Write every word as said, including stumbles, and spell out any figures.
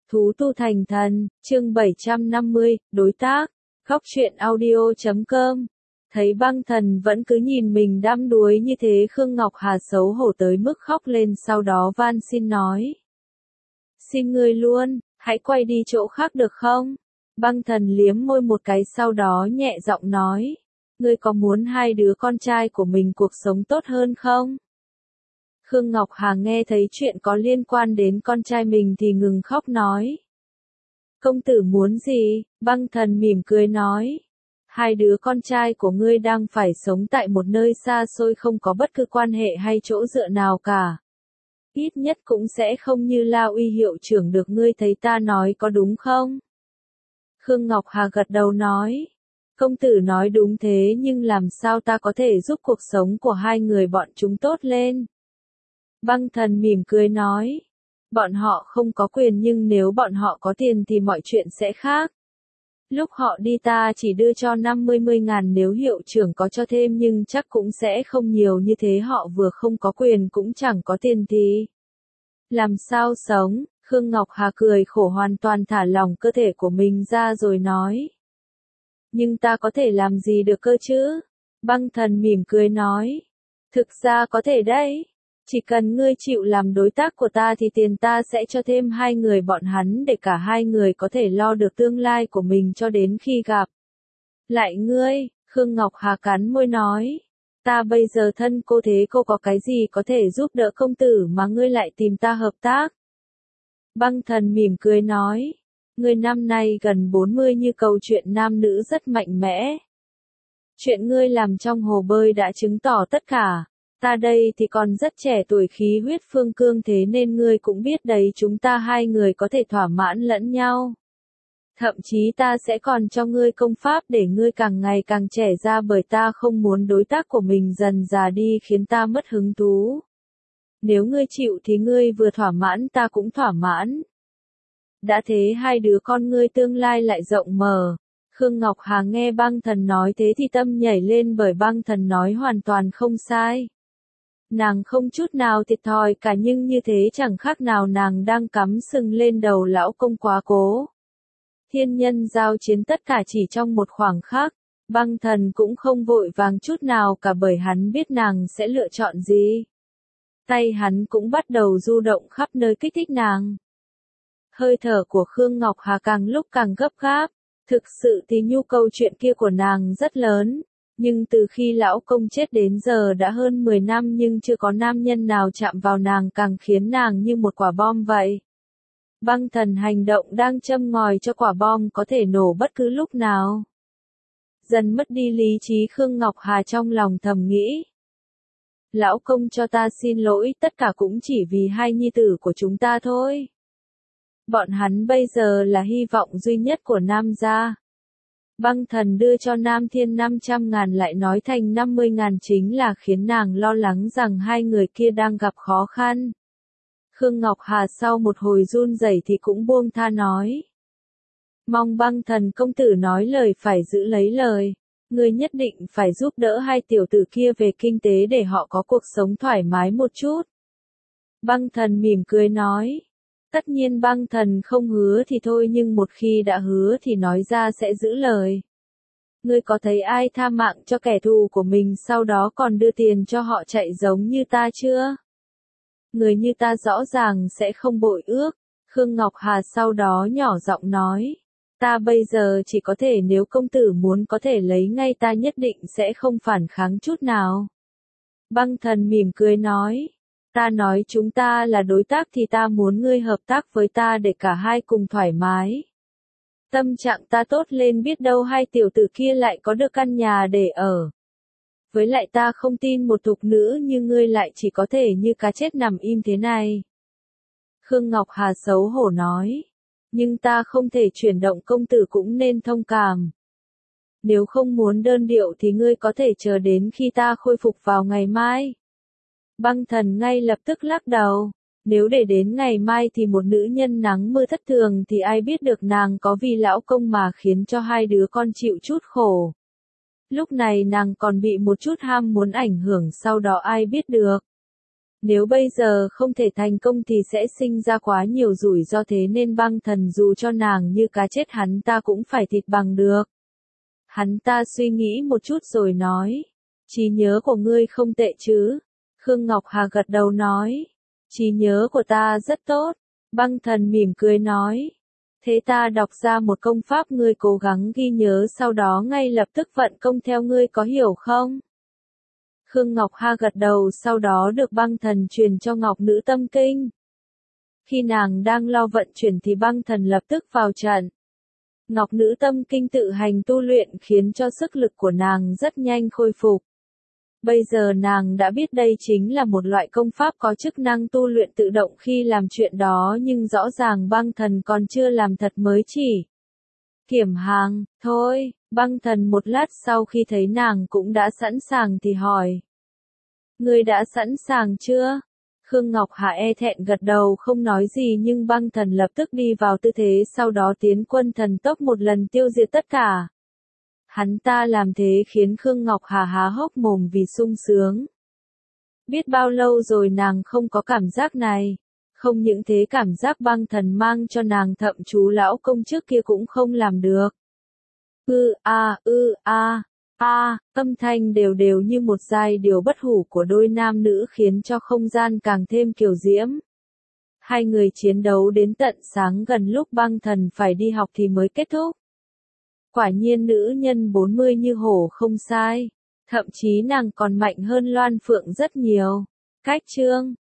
Thú tu thành thần, chương bảy trăm năm mươi, đối tác, góc truyện audio chấm com. Thấy băng thần vẫn cứ nhìn mình đắm đuối như thế, Khương Ngọc Hà xấu hổ tới mức khóc lên, sau đó van xin nói. Xin ngươi luôn, hãy quay đi chỗ khác được không? Băng thần liếm môi một cái, sau đó nhẹ giọng nói. Ngươi có muốn hai đứa con trai của mình cuộc sống tốt hơn không? Khương Ngọc Hà nghe thấy chuyện có liên quan đến con trai mình thì ngừng khóc nói. Công tử muốn gì? Băng thần mỉm cười nói. Hai đứa con trai của ngươi đang phải sống tại một nơi xa xôi, không có bất cứ quan hệ hay chỗ dựa nào cả. Ít nhất cũng sẽ không như La Uy hiệu trưởng được, ngươi thấy ta nói có đúng không? Khương Ngọc Hà gật đầu nói. Công tử nói đúng thế, nhưng làm sao ta có thể giúp cuộc sống của hai người bọn chúng tốt lên? Băng thần mỉm cười nói. Bọn họ không có quyền, nhưng nếu bọn họ có tiền thì mọi chuyện sẽ khác. Lúc họ đi ta chỉ đưa cho năm mươi ngàn, nếu hiệu trưởng có cho thêm nhưng chắc cũng sẽ không nhiều như thế. Họ vừa không có quyền cũng chẳng có tiền thì làm sao sống? Khương Ngọc Hà cười khổ, hoàn toàn thả lỏng cơ thể của mình ra rồi nói. Nhưng ta có thể làm gì được cơ chứ? Băng thần mỉm cười nói. Thực ra có thể đấy. Chỉ cần ngươi chịu làm đối tác của ta thì tiền ta sẽ cho thêm hai người bọn hắn, để cả hai người có thể lo được tương lai của mình cho đến khi gặp lại ngươi. Khương Ngọc Hà cắn môi nói. Ta bây giờ thân cô thế, cô có cái gì có thể giúp đỡ công tử mà ngươi lại tìm ta hợp tác? Băng thần mỉm cười nói. Ngươi năm nay gần bốn mươi, như câu chuyện nam nữ rất mạnh mẽ. Chuyện ngươi làm trong hồ bơi đã chứng tỏ tất cả. Ta đây thì còn rất trẻ tuổi, khí huyết phương cương, thế nên ngươi cũng biết đấy, chúng ta hai người có thể thỏa mãn lẫn nhau. Thậm chí ta sẽ còn cho ngươi công pháp để ngươi càng ngày càng trẻ ra, bởi ta không muốn đối tác của mình dần già đi khiến ta mất hứng thú. Nếu ngươi chịu thì ngươi vừa thỏa mãn, ta cũng thỏa mãn. Đã thế hai đứa con ngươi tương lai lại rộng mở. Khương Ngọc Hà nghe băng thần nói thế thì tâm nhảy lên, bởi băng thần nói hoàn toàn không sai. Nàng không chút nào thiệt thòi cả, nhưng như thế chẳng khác nào nàng đang cắm sừng lên đầu lão công quá cố. Thiên nhân giao chiến tất cả chỉ trong một khoảng khắc. Băng thần cũng không vội vàng chút nào cả, bởi hắn biết nàng sẽ lựa chọn gì. Tay hắn cũng bắt đầu du động khắp nơi kích thích nàng. Hơi thở của Khương Ngọc Hà càng lúc càng gấp gáp. Thực sự thì nhu cầu chuyện kia của nàng rất lớn. Nhưng từ khi lão công chết đến giờ đã hơn mười năm, nhưng chưa có nam nhân nào chạm vào nàng, càng khiến nàng như một quả bom vậy. Băng thần hành động đang châm ngòi cho quả bom có thể nổ bất cứ lúc nào. Dần mất đi lý trí, Khương Ngọc Hà trong lòng thầm nghĩ. Lão công cho ta xin lỗi, tất cả cũng chỉ vì hai nhi tử của chúng ta thôi. Bọn hắn bây giờ là hy vọng duy nhất của Nam gia. Băng thần đưa cho Nam Thiên năm trăm ngàn lại nói thành năm mươi ngàn, chính là khiến nàng lo lắng rằng hai người kia đang gặp khó khăn. Khương Ngọc Hà sau một hồi run rẩy thì cũng buông tha nói. Mong băng thần công tử nói lời phải giữ lấy lời. Ngươi nhất định phải giúp đỡ hai tiểu tử kia về kinh tế để họ có cuộc sống thoải mái một chút. Băng thần mỉm cười nói. Tất nhiên băng thần không hứa thì thôi, nhưng một khi đã hứa thì nói ra sẽ giữ lời. Ngươi có thấy ai tha mạng cho kẻ thù của mình sau đó còn đưa tiền cho họ chạy giống như ta chưa? Người như ta rõ ràng sẽ không bội ước. Khương Ngọc Hà sau đó nhỏ giọng nói. Ta bây giờ chỉ có thể, nếu công tử muốn có thể lấy ngay, ta nhất định sẽ không phản kháng chút nào. Băng thần mỉm cười nói. Ta nói chúng ta là đối tác thì ta muốn ngươi hợp tác với ta để cả hai cùng thoải mái. Tâm trạng ta tốt lên, biết đâu hai tiểu tử kia lại có được căn nhà để ở. Với lại ta không tin một thục nữ như ngươi lại chỉ có thể như cá chết nằm im thế này. Khương Ngọc Hà xấu hổ nói. Nhưng ta không thể chuyển động, công tử cũng nên thông cảm. Nếu không muốn đơn điệu thì ngươi có thể chờ đến khi ta khôi phục vào ngày mai. Băng thần ngay lập tức lắc đầu. Nếu để đến ngày mai thì một nữ nhân nắng mưa thất thường thì ai biết được nàng có vì lão công mà khiến cho hai đứa con chịu chút khổ. Lúc này nàng còn bị một chút ham muốn ảnh hưởng, sau đó ai biết được. Nếu bây giờ không thể thành công thì sẽ sinh ra quá nhiều rủi ro, thế nên băng thần dù cho nàng như cá chết hắn ta cũng phải thịt bằng được. Hắn ta suy nghĩ một chút rồi nói. Trí nhớ của ngươi không tệ chứ? Khương Ngọc Hà gật đầu nói. Trí nhớ của ta rất tốt. Băng thần mỉm cười nói. Thế ta đọc ra một công pháp, ngươi cố gắng ghi nhớ, sau đó ngay lập tức vận công theo, ngươi có hiểu không? Khương Ngọc Hà gật đầu, sau đó được băng thần truyền cho Ngọc Nữ Tâm Kinh. Khi nàng đang lo vận chuyển thì băng thần lập tức vào trận. Ngọc Nữ Tâm Kinh tự hành tu luyện khiến cho sức lực của nàng rất nhanh khôi phục. Bây giờ nàng đã biết đây chính là một loại công pháp có chức năng tu luyện tự động khi làm chuyện đó, nhưng rõ ràng băng thần còn chưa làm thật mới chỉ kiểm hàng, thôi. Băng thần một lát sau khi thấy nàng cũng đã sẵn sàng thì hỏi. Ngươi đã sẵn sàng chưa? Khương Ngọc Hà e thẹn gật đầu không nói gì, nhưng băng thần lập tức đi vào tư thế, sau đó tiến quân thần tốc một lần tiêu diệt tất cả. Hắn ta làm thế khiến Khương Ngọc Hà há hốc mồm vì sung sướng. Biết bao lâu rồi nàng không có cảm giác này. Không những thế, cảm giác băng thần mang cho nàng thậm chú lão công trước kia cũng không làm được. Ư a ư a a, âm thanh đều đều như một giai điệu bất hủ của đôi nam nữ khiến cho không gian càng thêm kiều diễm. Hai người chiến đấu đến tận sáng, gần lúc băng thần phải đi học thì mới kết thúc. Quả nhiên nữ nhân bốn mươi như hổ không sai. Thậm chí nàng còn mạnh hơn Loan Phượng rất nhiều. Cách chương